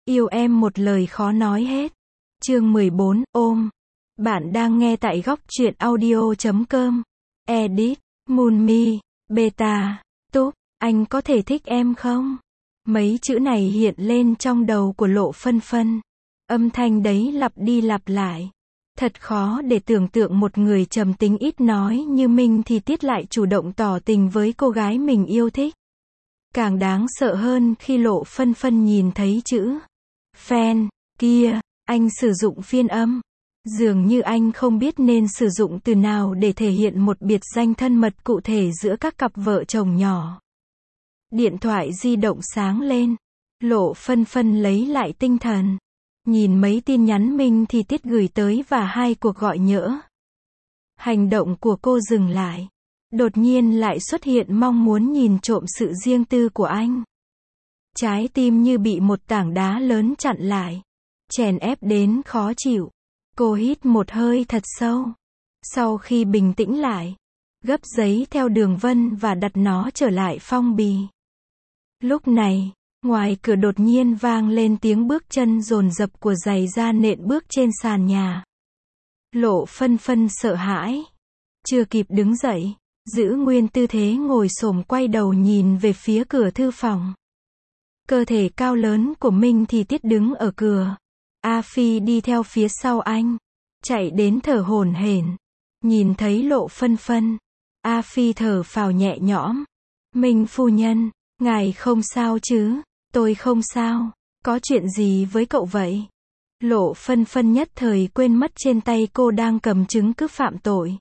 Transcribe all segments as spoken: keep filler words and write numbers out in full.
Yêu em một lời khó nói hết. Chương mười bốn, ôm. Bạn đang nghe tại góc truyện audio chấm com. Edit, Moonme, Beta, Túp, anh có thể thích em không? Mấy chữ này hiện lên trong đầu của Lộ Phân Phân. Âm thanh đấy lặp đi lặp lại. Thật khó để tưởng tượng một người trầm tính ít nói như Minh Thì Tiết lại chủ động tỏ tình với cô gái mình yêu thích. Càng đáng sợ hơn khi Lộ Phân Phân nhìn thấy chữ fan kia, anh sử dụng phiên âm. Dường như anh không biết nên sử dụng từ nào để thể hiện một biệt danh thân mật cụ thể giữa các cặp vợ chồng nhỏ. Điện thoại di động sáng lên. Lộ Phân Phân lấy lại tinh thần. Nhìn mấy tin nhắn Minh Thì Tiết gửi tới và hai cuộc gọi nhỡ. Hành động của cô dừng lại. Đột nhiên lại xuất hiện mong muốn nhìn trộm sự riêng tư của anh. Trái tim như bị một tảng đá lớn chặn lại. Chèn ép đến khó chịu. Cô hít một hơi thật sâu. Sau khi bình tĩnh lại, gấp giấy theo đường vân và đặt nó trở lại phong bì. Lúc này, ngoài cửa đột nhiên vang lên tiếng bước chân dồn dập của giày da nện bước trên sàn nhà. Lộ Phân Phân sợ hãi. Chưa kịp đứng dậy, giữ nguyên tư thế ngồi xổm quay đầu nhìn về phía cửa thư phòng. Cơ thể cao lớn của Minh Thì Tiết đứng ở cửa. A Phi đi theo phía sau anh. Chạy đến thở hổn hển. Nhìn thấy Lộ Phân Phân, A Phi thở phào nhẹ nhõm. Minh phu nhân, ngài không sao chứ? Tôi không sao. Có chuyện gì với cậu vậy? Lộ Phân Phân nhất thời quên mất trên tay cô đang cầm chứng cứ phạm tội.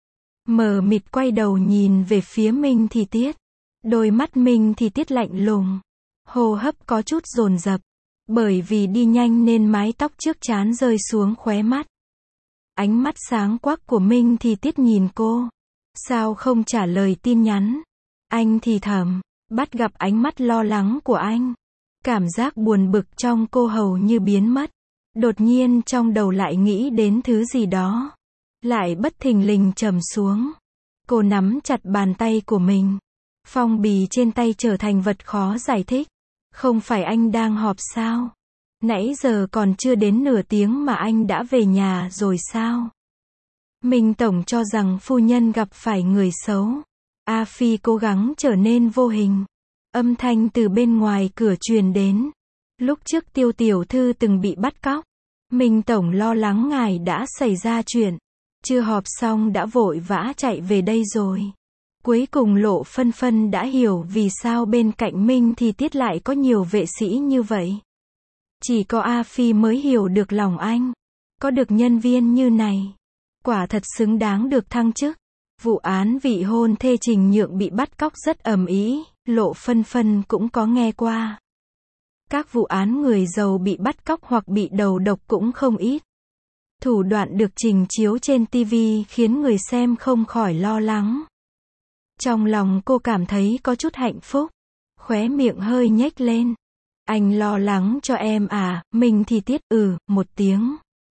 Mờ mịt quay đầu nhìn về phía Minh Thì Tiết. Đôi mắt Minh Thì Tiết lạnh lùng. Hô hấp có chút dồn dập. Bởi vì đi nhanh nên mái tóc trước trán rơi xuống khóe mắt. Ánh mắt sáng quắc của Minh Thì Tiết nhìn cô. Sao không trả lời tin nhắn? Anh thì thầm. Bắt gặp ánh mắt lo lắng của anh. Cảm giác buồn bực trong cô hầu như biến mất. Đột nhiên trong đầu lại nghĩ đến thứ gì đó. Lại bất thình lình trầm xuống. Cô nắm chặt bàn tay của mình. Phong bì trên tay trở thành vật khó giải thích. Không phải anh đang họp sao? Nãy giờ còn chưa đến nửa tiếng mà anh đã về nhà rồi sao? Minh Tổng cho rằng phu nhân gặp phải người xấu. A Phi cố gắng trở nên vô hình. Âm thanh từ bên ngoài cửa truyền đến. Lúc trước Tiêu tiểu thư từng bị bắt cóc. Minh Tổng lo lắng ngài đã xảy ra chuyện. Chưa họp xong đã vội vã chạy về đây rồi. Cuối cùng Lộ Phân Phân đã hiểu vì sao bên cạnh Minh Thì Tiết lại có nhiều vệ sĩ như vậy. Chỉ có A Phi mới hiểu được lòng anh. Có được nhân viên như này, quả thật xứng đáng được thăng chức. Vụ án vị hôn thê Trình Nhượng bị bắt cóc rất ầm ĩ, Lộ Phân Phân cũng có nghe qua. Các vụ án người giàu bị bắt cóc hoặc bị đầu độc cũng không ít. Thủ đoạn được trình chiếu trên ti vi khiến người xem không khỏi lo lắng. Trong lòng cô cảm thấy có chút hạnh phúc. Khóe miệng hơi nhếch lên. Anh lo lắng cho em à? Minh Thì Tiết ừ, một tiếng.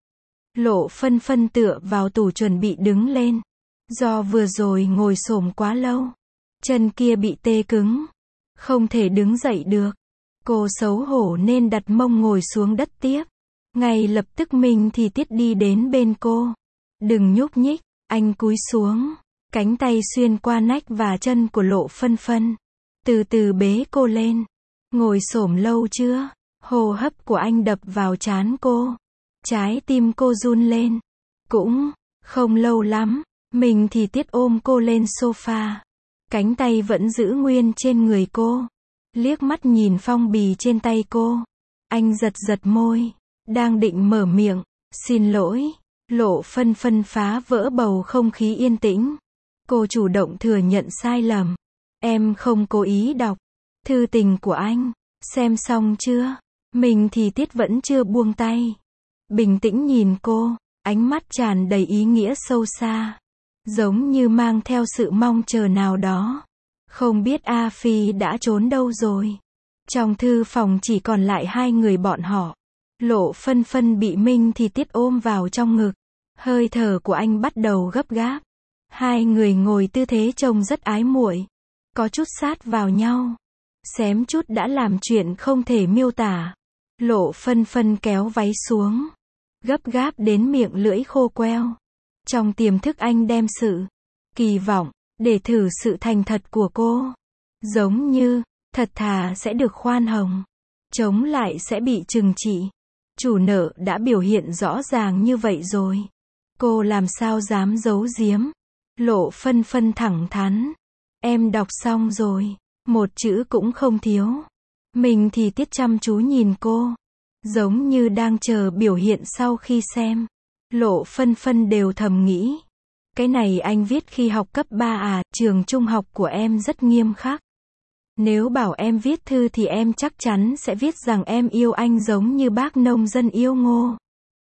Lộ Phân Phân tựa vào tủ chuẩn bị đứng lên. Do vừa rồi ngồi xổm quá lâu. Chân kia bị tê cứng. Không thể đứng dậy được. Cô xấu hổ nên đặt mông ngồi xuống đất tiếp. Ngay lập tức Minh Thì Tiết đi đến bên cô. Đừng nhúc nhích, anh cúi xuống. Cánh tay xuyên qua nách và chân của Lộ Phân Phân. Từ từ bế cô lên. Ngồi xổm lâu chưa? Hô hấp của anh đập vào trán cô. Trái tim cô run lên. Cũng không lâu lắm. Mình Thì Tiết ôm cô lên sofa. Cánh tay vẫn giữ nguyên trên người cô. Liếc mắt nhìn phong bì trên tay cô. Anh giật giật môi. Đang định mở miệng. Xin lỗi. Lộ Phân Phân phá vỡ bầu không khí yên tĩnh. Cô chủ động thừa nhận sai lầm. Em không cố ý đọc thư tình của anh. Xem xong chưa? Mình Thì Tiết vẫn chưa buông tay. Bình tĩnh nhìn cô. Ánh mắt tràn đầy ý nghĩa sâu xa. Giống như mang theo sự mong chờ nào đó. Không biết A Phi đã trốn đâu rồi. Trong thư phòng chỉ còn lại hai người bọn họ. Lộ Phân Phân bị Minh Thì Tiết ôm vào trong ngực. Hơi thở của anh bắt đầu gấp gáp. Hai người ngồi tư thế trông rất ái muội. Có chút sát vào nhau. Xém chút đã làm chuyện không thể miêu tả. Lộ Phân Phân kéo váy xuống, gấp gáp đến miệng lưỡi khô queo. Trong tiềm thức anh đem sự kỳ vọng để thử sự thành thật của cô. Giống như, thật thà sẽ được khoan hồng, chống lại sẽ bị trừng trị. Chủ nợ đã biểu hiện rõ ràng như vậy rồi. Cô làm sao dám giấu giếm. Lộ Phân Phân thẳng thắn. Em đọc xong rồi. Một chữ cũng không thiếu. Mình thì Tiết chăm chú nhìn cô. Giống như đang chờ biểu hiện sau khi xem. Lộ Phân Phân đều thầm nghĩ. Cái này anh viết khi học cấp ba à, trường trung học của em rất nghiêm khắc. Nếu bảo em viết thư thì em chắc chắn sẽ viết rằng em yêu anh giống như bác nông dân yêu ngô.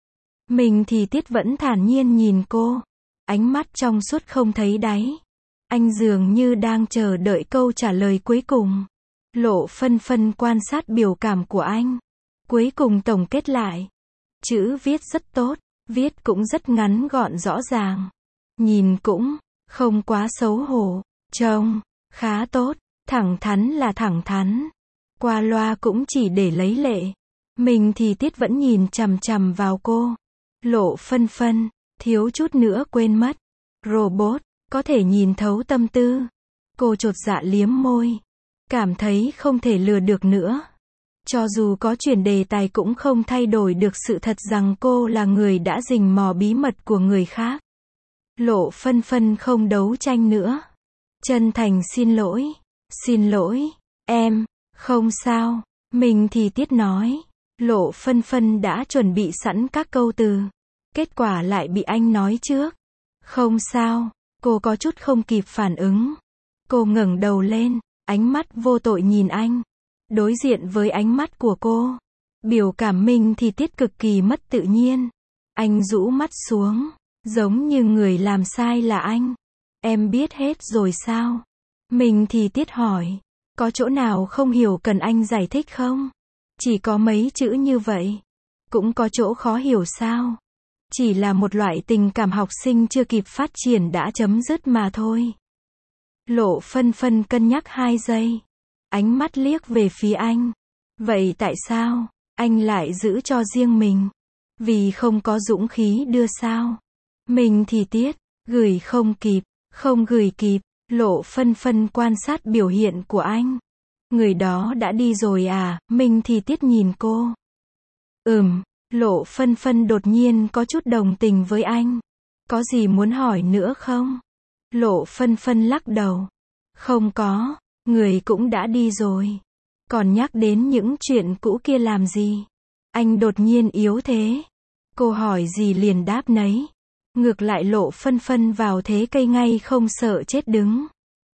Mình thì Tiết vẫn thản nhiên nhìn cô. Ánh mắt trong suốt không thấy đáy. Anh dường như đang chờ đợi câu trả lời cuối cùng. Lộ Phân Phân quan sát biểu cảm của anh. Cuối cùng tổng kết lại. Chữ viết rất tốt, viết cũng rất ngắn gọn rõ ràng. Nhìn cũng không quá xấu hổ, trông khá tốt, thẳng thắn là thẳng thắn. Qua loa cũng chỉ để lấy lệ. Mình thì Tiết vẫn nhìn chằm chằm vào cô. Lộ Phân Phân, thiếu chút nữa quên mất. Robot, có thể nhìn thấu tâm tư. Cô chột dạ liếm môi. Cảm thấy không thể lừa được nữa. Cho dù có chuyển đề tài cũng không thay đổi được sự thật rằng cô là người đã rình mò bí mật của người khác. Lộ Phân Phân không đấu tranh nữa. Chân thành xin lỗi. Xin lỗi, em, không sao. Mình thì Tiết nói. Lộ Phân Phân đã chuẩn bị sẵn các câu từ. Kết quả lại bị anh nói trước. Không sao, cô có chút không kịp phản ứng. Cô ngẩng đầu lên, ánh mắt vô tội nhìn anh. Đối diện với ánh mắt của cô, biểu cảm mình thì Tiết cực kỳ mất tự nhiên. Anh rũ mắt xuống, giống như người làm sai là anh. Em biết hết rồi sao? Mình thì Tiết hỏi, có chỗ nào không hiểu cần anh giải thích không? Chỉ có mấy chữ như vậy. Cũng có chỗ khó hiểu sao? Chỉ là một loại tình cảm học sinh chưa kịp phát triển đã chấm dứt mà thôi. Lộ Phân Phân cân nhắc hai giây. Ánh mắt liếc về phía anh. Vậy tại sao anh lại giữ cho riêng mình? Vì không có dũng khí đưa sao? Mình thì Tiết, gửi không kịp, không gửi kịp. Lộ Phân Phân quan sát biểu hiện của anh. Người đó đã đi rồi à? Mình thì Tiết nhìn cô. Ừm, Lộ Phân Phân đột nhiên có chút đồng tình với anh. Có gì muốn hỏi nữa không? Lộ Phân Phân lắc đầu. Không có, người cũng đã đi rồi. Còn nhắc đến những chuyện cũ kia làm gì? Anh đột nhiên yếu thế. Cô hỏi gì liền đáp nấy. Ngược lại Lộ Phân Phân vào thế cây ngay không sợ chết đứng.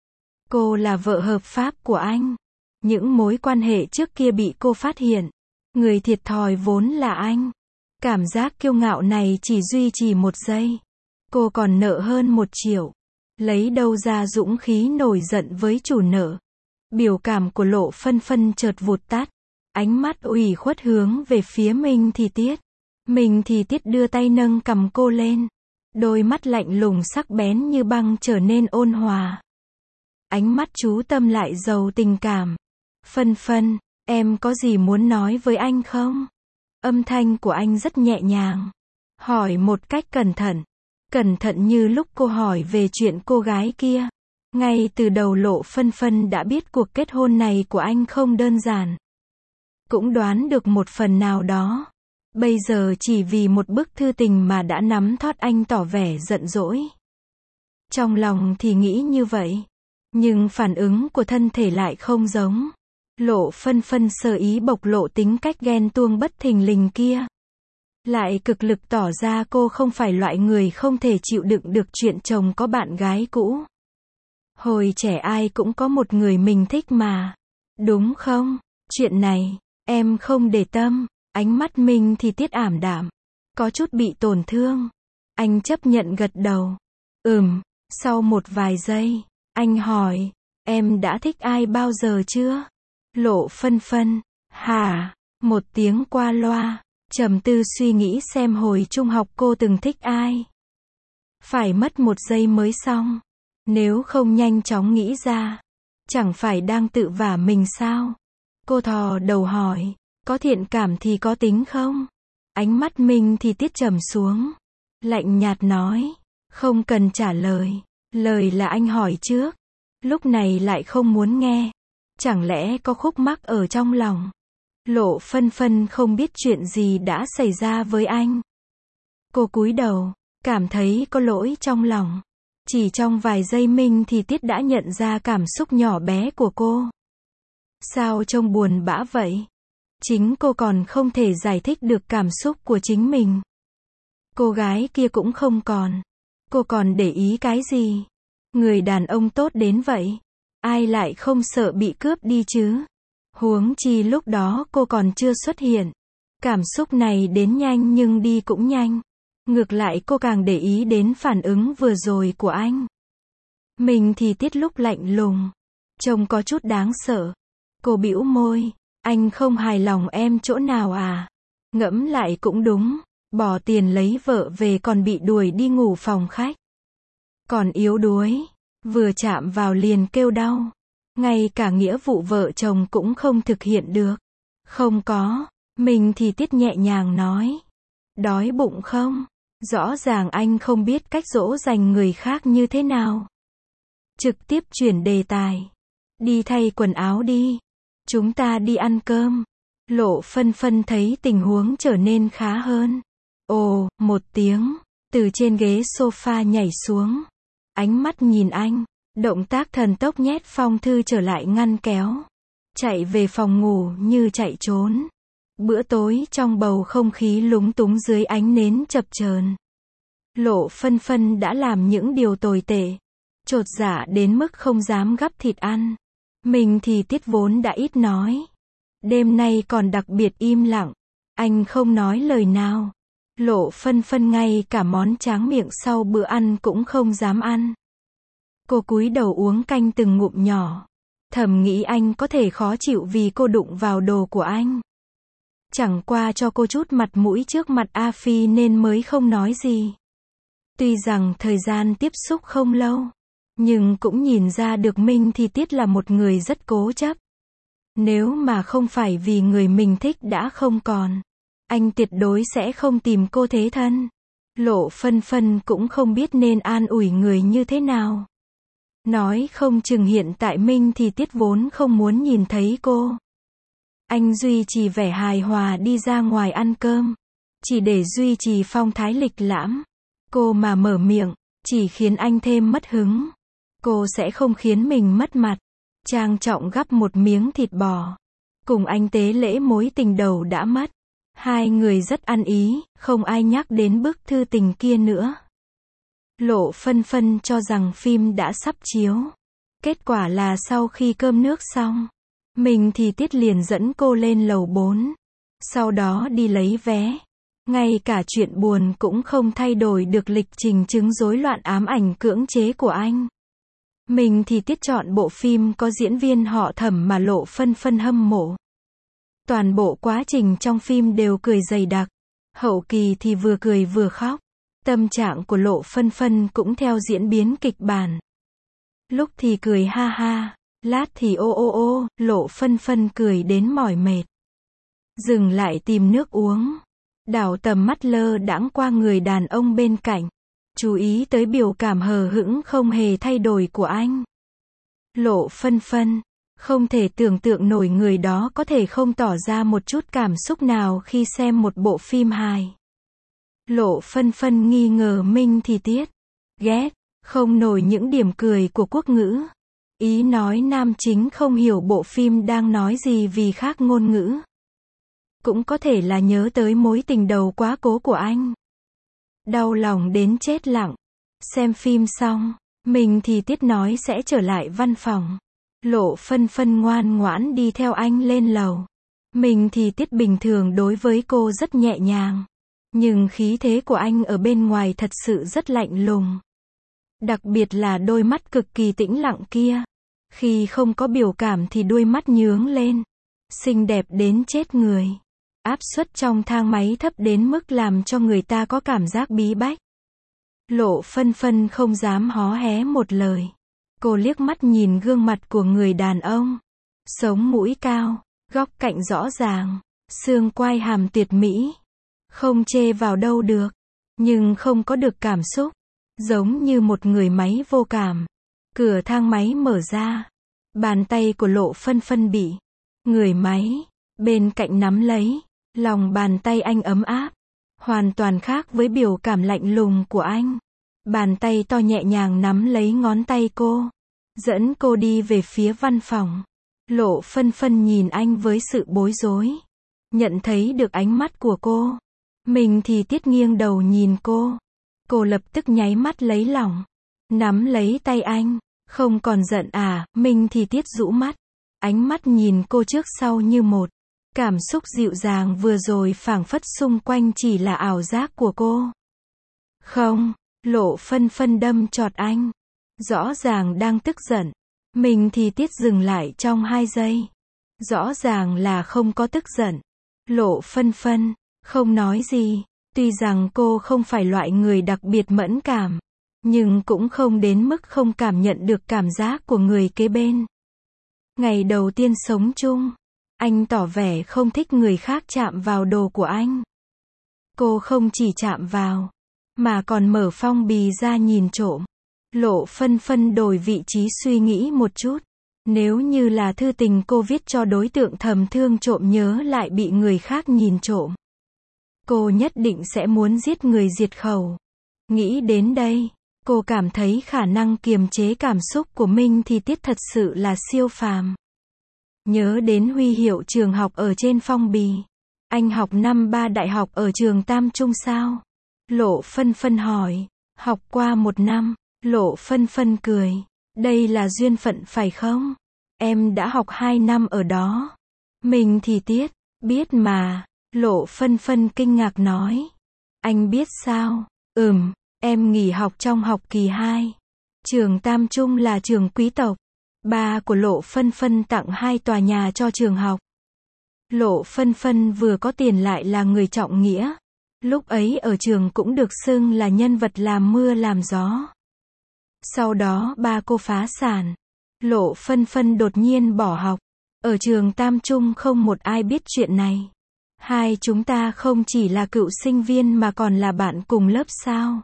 Cô là vợ hợp pháp của anh. Những mối quan hệ trước kia bị cô phát hiện. Người thiệt thòi vốn là anh. Cảm giác kiêu ngạo này chỉ duy trì một giây. Cô còn nợ hơn một triệu. Lấy đâu ra dũng khí nổi giận với chủ nợ. Biểu cảm của Lộ Phân Phân chợt vụt tắt. Ánh mắt ủy khuất hướng về phía mình thì Tiết. Mình thì Tiết đưa tay nâng cằm cô lên. Đôi mắt lạnh lùng sắc bén như băng trở nên ôn hòa. Ánh mắt chú tâm lại giàu tình cảm. Phân Phân, em có gì muốn nói với anh không? Âm thanh của anh rất nhẹ nhàng. Hỏi một cách cẩn thận. Cẩn thận như lúc cô hỏi về chuyện cô gái kia. Ngay từ đầu Lộ Phân Phân đã biết cuộc kết hôn này của anh không đơn giản. Cũng đoán được một phần nào đó. Bây giờ chỉ vì một bức thư tình mà đã nắm thót anh tỏ vẻ giận dỗi. Trong lòng thì nghĩ như vậy. Nhưng phản ứng của thân thể lại không giống. Lộ Phân Phân sơ ý bộc lộ tính cách ghen tuông bất thình lình kia. Lại cực lực tỏ ra cô không phải loại người không thể chịu đựng được chuyện chồng có bạn gái cũ. Hồi trẻ ai cũng có một người mình thích mà. Đúng không? Chuyện này, em không để tâm. Ánh mắt mình thì Tiết ảm đạm. Có chút bị tổn thương. Anh chấp nhận gật đầu. Ừm, sau một vài giây, anh hỏi, em đã thích ai bao giờ chưa? Lộ Phân Phân, hả? Một tiếng qua loa. Trầm tư suy nghĩ xem hồi trung học cô từng thích ai. Phải mất một giây mới xong. Nếu không nhanh chóng nghĩ ra, chẳng phải đang tự vả mình sao? Cô thò đầu hỏi, Có thiện cảm thì có tính không? Ánh mắt Minh thì Tiết trầm xuống. Lạnh nhạt nói. Không cần trả lời. Lời là anh hỏi trước. Lúc này lại không muốn nghe. Chẳng lẽ có khúc mắc ở trong lòng? Lộ Phân Phân không biết chuyện gì đã xảy ra với anh. Cô cúi đầu, cảm thấy có lỗi trong lòng. Chỉ trong vài giây Minh thì Tiết đã nhận ra cảm xúc nhỏ bé của cô. Sao trông buồn bã vậy? Chính cô còn không thể giải thích được cảm xúc của chính mình. Cô gái kia cũng không còn. Cô còn để ý cái gì? Người đàn ông tốt đến vậy. Ai lại không sợ bị cướp đi chứ? Huống chi lúc đó cô còn chưa xuất hiện. Cảm xúc này đến nhanh nhưng đi cũng nhanh. Ngược lại cô càng để ý đến phản ứng vừa rồi của anh. Mình thì Tiết lúc lạnh lùng. Trông có chút đáng sợ. Cô bĩu môi. Anh không hài lòng em chỗ nào à? Ngẫm lại cũng đúng. Bỏ tiền lấy vợ về còn bị đuổi đi ngủ phòng khách. Còn yếu đuối. Vừa chạm vào liền kêu đau. Ngay cả nghĩa vụ vợ chồng cũng không thực hiện được. Không có. Mình thì Tiết nhẹ nhàng nói. Đói bụng không? Rõ ràng anh không biết cách dỗ dành người khác như thế nào. Trực tiếp chuyển đề tài. Đi thay quần áo đi. Chúng ta đi ăn cơm. Lộ Phân Phân thấy tình huống trở nên khá hơn. Ồ, một tiếng. Từ trên ghế sofa nhảy xuống. Ánh mắt nhìn anh. Động tác thần tốc nhét phong thư trở lại ngăn kéo. Chạy về phòng ngủ như chạy trốn. Bữa tối trong bầu không khí lúng túng dưới ánh nến chập chờn. Lộ Phân Phân đã làm những điều tồi tệ. Chột dạ đến mức không dám gắp thịt ăn. Mình thì Tiết vốn đã ít nói. Đêm nay còn đặc biệt im lặng. Anh không nói lời nào. Lộ Phân Phân ngay cả món tráng miệng sau bữa ăn cũng không dám ăn. Cô cúi đầu uống canh từng ngụm nhỏ. Thầm nghĩ anh có thể khó chịu vì cô đụng vào đồ của anh. Chẳng qua cho cô chút mặt mũi trước mặt A Phi nên mới không nói gì. Tuy rằng thời gian tiếp xúc không lâu, nhưng cũng nhìn ra được Minh thì Tiết là một người rất cố chấp. Nếu mà không phải vì người mình thích đã không còn, anh tuyệt đối sẽ không tìm cô thế thân. Lộ Phân Phân cũng không biết nên an ủi người như thế nào. Nói không chừng hiện tại Minh thì Tiết vốn không muốn nhìn thấy cô. Anh duy trì vẻ hài hòa đi ra ngoài ăn cơm. Chỉ để duy trì phong thái lịch lãm. Cô mà mở miệng, chỉ khiến anh thêm mất hứng. Cô sẽ không khiến mình mất mặt. Trang trọng gắp một miếng thịt bò. Cùng anh tế lễ mối tình đầu đã mất. Hai người rất ăn ý, không ai nhắc đến bức thư tình kia nữa. Lộ Phân Phân cho rằng phim đã sắp chiếu. Kết quả là sau khi cơm nước xong, mình thì Tiết liền dẫn cô lên lầu bốn. Sau đó đi lấy vé. Ngay cả chuyện buồn cũng không thay đổi được lịch trình chứng rối loạn ám ảnh cưỡng chế của anh. Mình thì Tiết chọn bộ phim có diễn viên họ Thẩm mà Lộ Phân Phân hâm mộ. Toàn bộ quá trình trong phim đều cười dày đặc. Hậu kỳ thì vừa cười vừa khóc. Tâm trạng của Lộ Phân Phân cũng theo diễn biến kịch bản. Lúc thì cười ha ha, lát thì ô ô ô, Lộ Phân Phân cười đến mỏi mệt. Dừng lại tìm nước uống. Đảo tầm mắt lơ đãng qua người đàn ông bên cạnh. Chú ý tới biểu cảm hờ hững không hề thay đổi của anh. Lộ Phân Phân, không thể tưởng tượng nổi người đó có thể không tỏ ra một chút cảm xúc nào khi xem một bộ phim hài. Lộ Phân Phân nghi ngờ Minh thì Tiết. Ghét, không nổi những điểm cười của quốc ngữ. Ý nói nam chính không hiểu bộ phim đang nói gì vì khác ngôn ngữ. Cũng có thể là nhớ tới mối tình đầu quá cố của anh. Đau lòng đến chết lặng. Xem phim xong, mình thì Tiết nói sẽ trở lại văn phòng. Lộ Phân Phân ngoan ngoãn đi theo anh lên lầu. Mình thì Tiết bình thường đối với cô rất nhẹ nhàng. Nhưng khí thế của anh ở bên ngoài thật sự rất lạnh lùng. Đặc biệt là đôi mắt cực kỳ tĩnh lặng kia. Khi không có biểu cảm thì đôi mắt nhướng lên. Xinh đẹp đến chết người. Áp suất trong thang máy thấp đến mức làm cho người ta có cảm giác bí bách. Lộ Phân Phân không dám hó hé một lời. Cô liếc mắt nhìn gương mặt của người đàn ông. Sống mũi cao, góc cạnh rõ ràng. xương quai hàm tuyệt mỹ. Không chê vào đâu được. Nhưng không có được cảm xúc. Giống như một người máy vô cảm. Cửa thang máy mở ra. Bàn tay của Lộ Phân Phân bị người máy bên cạnh nắm lấy. Lòng bàn tay anh ấm áp. Hoàn toàn khác với biểu cảm lạnh lùng của anh. Bàn tay to nhẹ nhàng nắm lấy ngón tay cô. Dẫn cô đi về phía văn phòng. Lộ Phân Phân nhìn anh với sự bối rối. Nhận thấy được ánh mắt của cô. Mình thì Tiết nghiêng đầu nhìn cô. Cô lập tức nháy mắt lấy lòng. Nắm lấy tay anh. Không còn giận à, mình thì Tiết rũ mắt. Ánh mắt nhìn cô trước sau như một. Cảm xúc dịu dàng vừa rồi phảng phất xung quanh chỉ là ảo giác của cô. Không, Lộ Phân Phân đâm chọt anh. Rõ ràng đang tức giận. Mình thì Tiết dừng lại trong hai giây. Rõ ràng là không có tức giận. Lộ Phân Phân không nói gì. Tuy rằng cô không phải loại người đặc biệt mẫn cảm. Nhưng cũng không đến mức không cảm nhận được cảm giác của người kế bên. Ngày đầu tiên sống chung. Anh tỏ vẻ không thích người khác chạm vào đồ của anh. Cô không chỉ chạm vào. Mà còn mở phong bì ra nhìn trộm. Lộ Phân Phân đổi vị trí suy nghĩ một chút. Nếu như là thư tình cô viết cho đối tượng thầm thương trộm nhớ lại bị người khác nhìn trộm. Cô nhất định sẽ muốn giết người diệt khẩu. Nghĩ đến đây, cô cảm thấy khả năng kiềm chế cảm xúc của mình thì Tiết thật sự là siêu phàm. Nhớ đến huy hiệu trường học ở trên phong bì. Anh học năm ba đại học ở trường Tam Trung sao? Lộ Phân Phân hỏi. Học qua một năm. Lộ Phân Phân cười. Đây là duyên phận phải không? Em đã học hai năm ở đó. Mình thì Tiết. Biết mà. Lộ Phân Phân kinh ngạc nói. Anh biết sao? Ừm, em nghỉ học trong học kỳ hai. Trường Tam Trung là trường quý tộc. Ba của Lộ Phân Phân tặng hai tòa nhà cho trường học. Lộ Phân Phân vừa có tiền lại là người trọng nghĩa. Lúc ấy ở trường cũng được xưng là nhân vật làm mưa làm gió. Sau đó ba cô phá sản. Lộ Phân Phân đột nhiên bỏ học. Ở trường Tam Trung không một ai biết chuyện này. Hai chúng ta không chỉ là cựu sinh viên mà còn là bạn cùng lớp sao?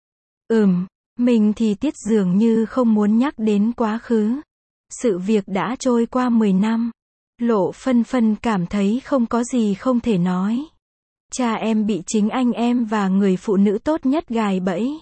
Ừm, mình thì Tiết dường như không muốn nhắc đến quá khứ. Sự việc đã trôi qua mười năm. Lộ Phân Phân cảm thấy không có gì không thể nói. Cha em bị chính anh em và người phụ nữ tốt nhất gài bẫy.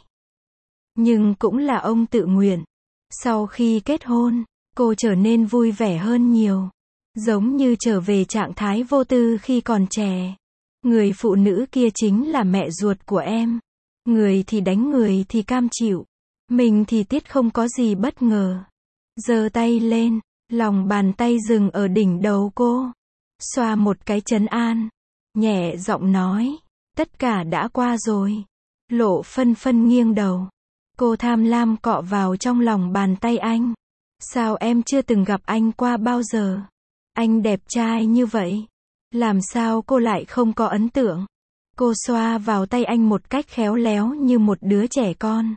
Nhưng cũng là ông tự nguyện. Sau khi kết hôn, cô trở nên vui vẻ hơn nhiều. Giống như trở về trạng thái vô tư khi còn trẻ. Người phụ nữ kia chính là mẹ ruột của em. Người thì đánh người thì cam chịu. Mình thì Tiết không có gì bất ngờ. Giơ tay lên, lòng bàn tay dừng ở đỉnh đầu cô. Xoa một cái trấn an. Nhẹ giọng nói. Tất cả đã qua rồi. Lộ Phân Phân nghiêng đầu. Cô tham lam cọ vào trong lòng bàn tay anh. Sao em chưa từng gặp anh qua bao giờ? Anh đẹp trai như vậy. Làm sao cô lại không có ấn tượng? Cô xoa vào tay anh một cách khéo léo như một đứa trẻ con.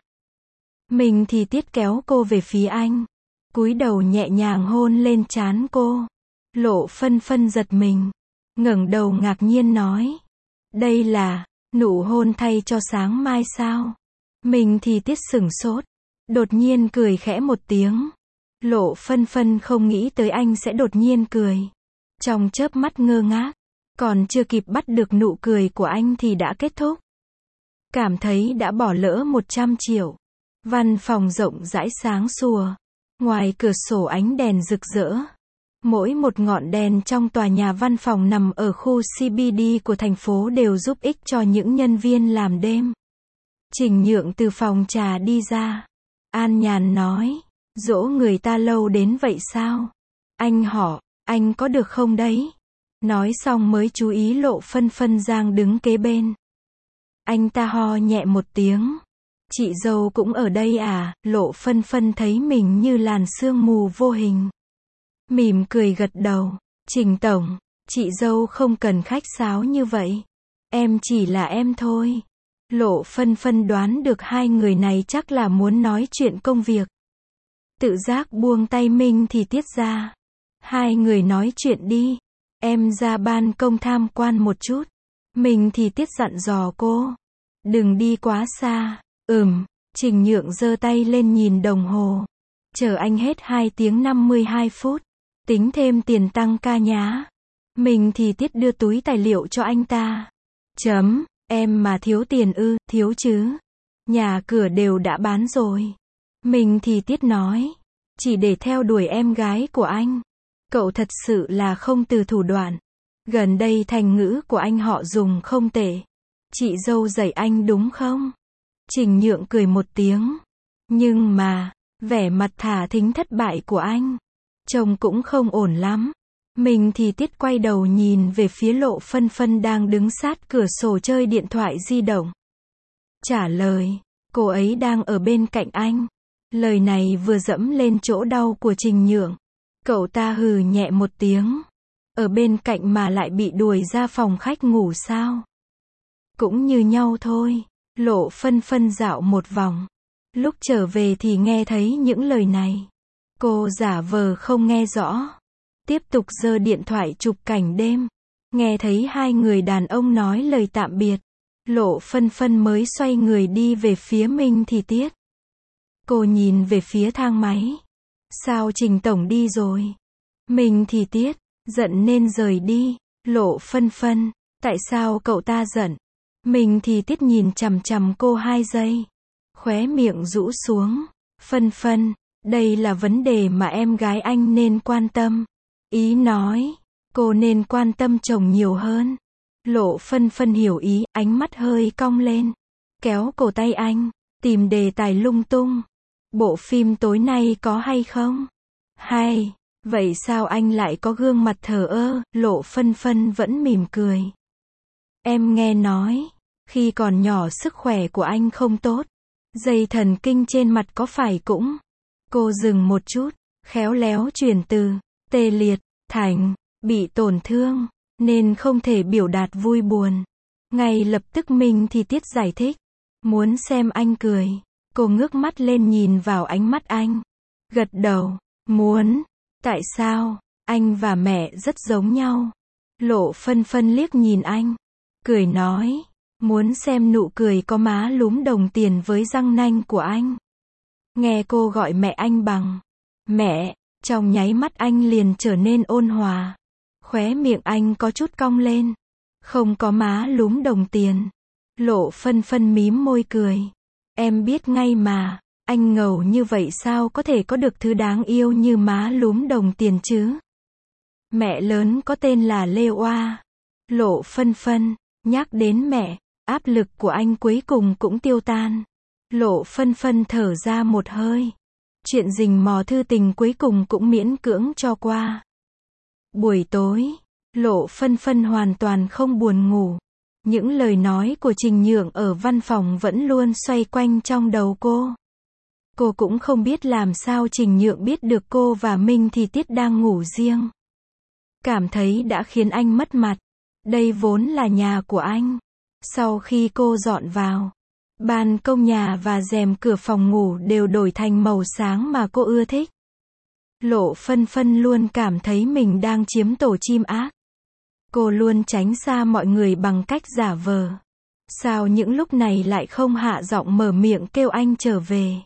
Mình thì Tiết kéo cô về phía anh. Cúi đầu nhẹ nhàng hôn lên trán cô. Lộ Phân Phân giật mình. Ngẩng đầu ngạc nhiên nói. Đây là nụ hôn thay cho sáng mai sao? Mình thì Tiết sửng sốt. Đột nhiên cười khẽ một tiếng. Lộ Phân Phân không nghĩ tới anh sẽ đột nhiên cười. Trong chớp mắt ngơ ngác. Còn chưa kịp bắt được nụ cười của anh thì đã kết thúc. Cảm thấy đã bỏ lỡ một trăm triệu. Văn phòng rộng rãi sáng sủa. Ngoài cửa sổ ánh đèn rực rỡ. Mỗi một ngọn đèn trong tòa nhà văn phòng nằm ở khu xê bê đê của thành phố đều giúp ích cho những nhân viên làm đêm. Trình Nhượng từ phòng trà đi ra. An nhàn nói. Dỗ người ta lâu đến vậy sao? Anh họ, anh có được không đấy? Nói xong mới chú ý Lộ Phân Phân đang đứng kế bên. Anh ta ho nhẹ một tiếng. Chị dâu cũng ở đây à? Lộ Phân Phân thấy mình như làn sương mù vô hình. Mỉm cười gật đầu. Trình tổng, chị dâu không cần khách sáo như vậy. Em chỉ là em thôi. Lộ Phân Phân đoán được hai người này chắc là muốn nói chuyện công việc. Tự giác buông tay mình thì Tiết ra. Hai người nói chuyện đi. em ra ban công tham quan một chút. Mình thì Tiết dặn dò cô. Đừng đi quá xa. Ừm, Trình Nhượng giơ tay lên nhìn đồng hồ. Chờ anh hết hai tiếng năm mươi hai phút. Tính thêm tiền tăng ca nhá. Mình thì Tiết đưa túi tài liệu cho anh ta. Chấm, em mà thiếu tiền ư, thiếu chứ. Nhà cửa đều đã bán rồi. Mình thì Tiết nói. Chỉ để theo đuổi em gái của anh. Cậu thật sự là không từ thủ đoạn. Gần đây thành ngữ của anh họ dùng không tệ. Chị dâu dạy anh đúng không? Trình Nhượng cười một tiếng. Nhưng mà, vẻ mặt thả thính thất bại của anh, trông cũng không ổn lắm. Mình thì Tiết quay đầu nhìn về phía Lộ Phân Phân đang đứng sát cửa sổ chơi điện thoại di động. Trả lời, cô ấy đang ở bên cạnh anh. Lời này vừa dẫm lên chỗ đau của Trình Nhượng. Cậu ta hừ nhẹ một tiếng. Ở bên cạnh mà lại bị đuổi ra phòng khách ngủ sao? Cũng như nhau thôi. Lộ Phân Phân dạo một vòng. Lúc trở về thì nghe thấy những lời này. Cô giả vờ không nghe rõ. Tiếp tục giơ điện thoại chụp cảnh đêm. Nghe thấy hai người đàn ông nói lời tạm biệt. Lộ Phân Phân mới xoay người đi về phía Minh thì Tiết. Cô nhìn về phía thang máy. Sao Trình Tổng đi rồi? Minh thì Tiết, giận nên rời đi. Lộ Phân Phân, tại sao cậu ta giận? Mình thì Tiết nhìn chằm chằm cô hai giây. Khóe miệng rũ xuống. Phân Phân, đây là vấn đề mà em gái anh nên quan tâm. Ý nói, cô nên quan tâm chồng nhiều hơn. Lộ Phân Phân hiểu ý, ánh mắt hơi cong lên. Kéo cổ tay anh, tìm đề tài lung tung. Bộ phim tối nay có hay không? Hay, vậy sao anh lại có gương mặt thờ ơ? Lộ Phân Phân vẫn mỉm cười. Em nghe nói, khi còn nhỏ sức khỏe của anh không tốt. Dây thần kinh trên mặt có phải cũng? Cô dừng một chút, khéo léo chuyển từ tê liệt thành bị tổn thương, nên không thể biểu đạt vui buồn. Ngay lập tức mình thì Tiết giải thích. Muốn xem anh cười. Cô ngước mắt lên nhìn vào ánh mắt anh. Gật đầu. Muốn. Tại sao? Anh và mẹ rất giống nhau. Lộ Phân Phân liếc nhìn anh. Cười nói. Muốn xem nụ cười có má lúm đồng tiền với răng nanh của anh. Nghe cô gọi mẹ anh bằng mẹ, trong nháy mắt anh liền trở nên ôn hòa. Khóe miệng anh có chút cong lên. Không có má lúm đồng tiền. Lộ Phân Phân mím môi cười. Em biết ngay mà, anh ngầu như vậy sao có thể có được thứ đáng yêu như má lúm đồng tiền chứ? Mẹ lớn có tên là Lê Oa. Lộ Phân Phân, nhắc đến mẹ, áp lực của anh cuối cùng cũng tiêu tan. Lộ Phân Phân thở ra một hơi. Chuyện rình mò thư tình cuối cùng cũng miễn cưỡng cho qua. Buổi tối, Lộ Phân Phân hoàn toàn không buồn ngủ. Những lời nói của Trình Nhượng ở văn phòng vẫn luôn xoay quanh trong đầu cô. Cô cũng không biết làm sao Trình Nhượng biết được cô và Minh thì Tiết đang ngủ riêng. Cảm thấy đã khiến anh mất mặt. Đây vốn là nhà của anh. Sau khi cô dọn vào, ban công nhà và rèm cửa phòng ngủ đều đổi thành màu sáng mà cô ưa thích. Lộ Phân Phân luôn cảm thấy mình đang chiếm tổ chim ác. Cô luôn tránh xa mọi người bằng cách giả vờ. Sao những lúc này lại không hạ giọng mở miệng kêu anh trở về?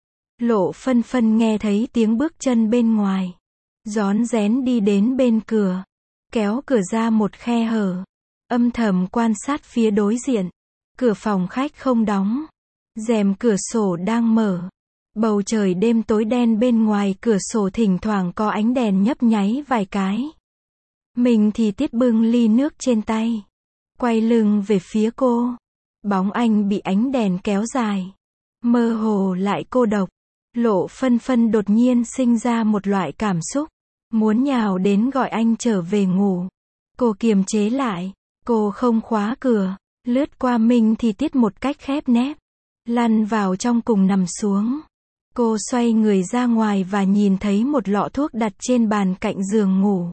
Lộ Phân Phân nghe thấy tiếng bước chân bên ngoài. Rón rén đi đến bên cửa. Kéo cửa ra một khe hở. Âm thầm quan sát phía đối diện. Cửa phòng khách không đóng. Rèm cửa sổ đang mở. Bầu trời đêm tối đen bên ngoài cửa sổ thỉnh thoảng có ánh đèn nhấp nháy vài cái. Mình thì Tiết bưng ly nước trên tay. Quay lưng về phía cô. Bóng anh bị ánh đèn kéo dài. Mơ hồ lại cô độc. Lộ Phân Phân đột nhiên sinh ra một loại cảm xúc. Muốn nhào đến gọi anh trở về ngủ. Cô kiềm chế lại. Cô không khóa cửa. Lướt qua Minh thì Tiết một cách khép nép. Lăn vào trong cùng nằm xuống. Cô xoay người ra ngoài và nhìn thấy một lọ thuốc đặt trên bàn cạnh giường ngủ.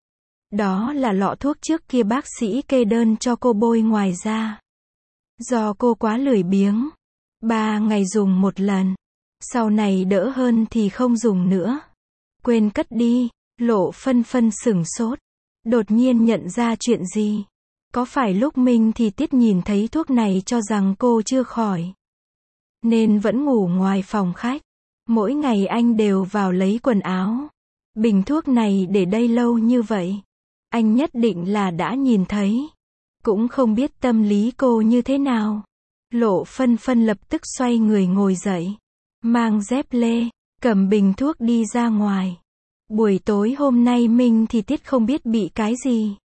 Đó là lọ thuốc trước kia bác sĩ kê đơn cho cô bôi ngoài da. Do cô quá lười biếng. Ba ngày dùng một lần. Sau này đỡ hơn thì không dùng nữa. Quên cất đi. Lộ Phân Phân sửng sốt. đột nhiên nhận ra chuyện gì. Có phải lúc Minh thì Tiết nhìn thấy thuốc này cho rằng cô chưa khỏi, nên vẫn ngủ ngoài phòng khách. Mỗi ngày anh đều vào lấy quần áo. Bình thuốc này để đây lâu như vậy, anh nhất định là đã nhìn thấy. Cũng không biết tâm lý cô như thế nào. Lộ Phân Phân lập tức xoay người ngồi dậy, mang dép lê, cầm bình thuốc đi ra ngoài. Buổi tối hôm nay Minh thì Tiết không biết bị cái gì.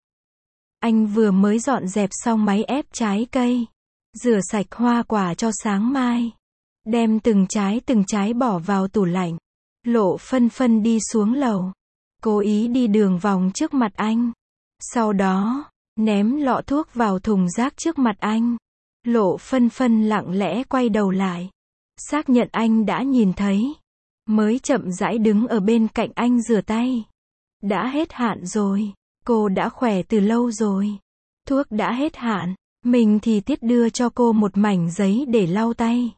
Anh vừa mới dọn dẹp xong máy ép trái cây, rửa sạch hoa quả cho sáng mai, đem từng trái từng trái bỏ vào tủ lạnh. Lộ Phân Phân đi xuống lầu, cố ý đi đường vòng trước mặt anh. Sau đó, ném lọ thuốc vào thùng rác trước mặt anh. Lộ Phân Phân lặng lẽ quay đầu lại, xác nhận anh đã nhìn thấy, mới chậm rãi đứng ở bên cạnh anh rửa tay. Đã hết hạn rồi, cô đã khỏe từ lâu rồi. Thuốc đã hết hạn, mình thì Tiết đưa cho cô một mảnh giấy để lau tay.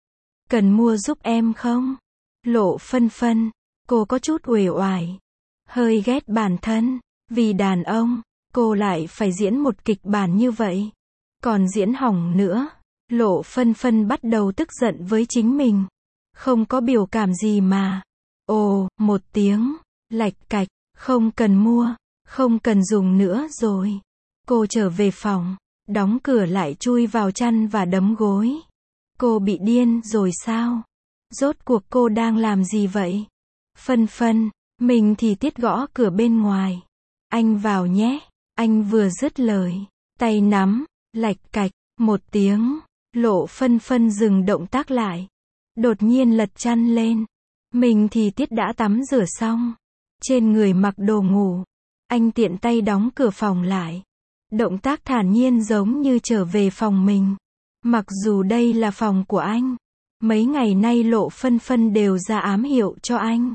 Cần mua giúp em không? Lộ Phân Phân, cô có chút uể oải, hơi ghét bản thân, vì đàn ông, cô lại phải diễn một kịch bản như vậy. Còn diễn hỏng nữa. Lộ Phân Phân bắt đầu tức giận với chính mình. Không có biểu cảm gì mà. Ồ, một tiếng, lạch cạch, không cần mua, không cần dùng nữa rồi. Cô trở về phòng, đóng cửa lại chui vào chăn và đấm gối. Cô bị điên rồi sao? Rốt cuộc cô đang làm gì vậy? Phân Phân, mình thì Tiết gõ cửa bên ngoài. Anh vào nhé. Anh vừa dứt lời, tay nắm, lạch cạch, một tiếng. Lộ Phân Phân dừng động tác lại, đột nhiên lật chăn lên. Mình thì Tiết đã tắm rửa xong, trên người mặc đồ ngủ. Anh tiện tay đóng cửa phòng lại, động tác thản nhiên giống như trở về phòng mình. Mặc dù đây là phòng của anh, mấy ngày nay Lộ Phân Phân đều ra ám hiệu cho anh,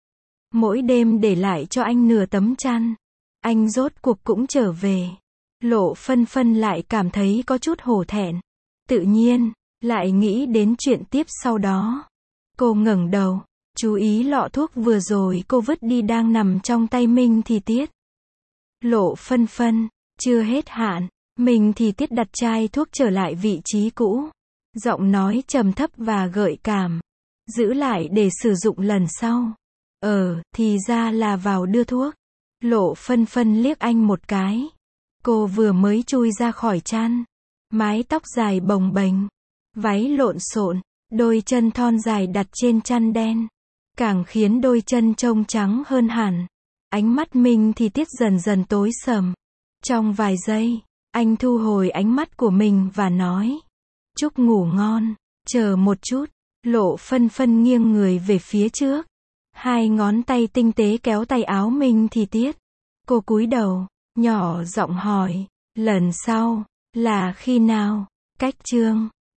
mỗi đêm để lại cho anh nửa tấm chăn. Anh rốt cuộc cũng trở về. Lộ Phân Phân lại cảm thấy có chút hổ thẹn. Tự nhiên, lại nghĩ đến chuyện tiếp sau đó. Cô ngẩng đầu, chú ý lọ thuốc vừa rồi cô vứt đi đang nằm trong tay Minh thì Tiết. Lộ Phân Phân, chưa hết hạn. Minh thì Tiết đặt chai thuốc trở lại vị trí cũ. Giọng nói trầm thấp và gợi cảm. Giữ lại để sử dụng lần sau. Ờ, thì ra là vào đưa thuốc. Lộ Phân Phân liếc anh một cái. Cô vừa mới chui ra khỏi chăn, mái tóc dài bồng bềnh, váy lộn xộn, đôi chân thon dài đặt trên chăn đen, càng khiến đôi chân trông trắng hơn hẳn. Ánh mắt Minh thì Tiết dần dần tối sầm. Trong vài giây, anh thu hồi ánh mắt của mình và nói, chúc ngủ ngon. Chờ một chút. Lộ Phân Phân nghiêng người về phía trước, hai ngón tay tinh tế kéo tay áo Minh thì Tiết. Cô cúi đầu, nhỏ giọng hỏi, lần sau, là khi nào? Cách chương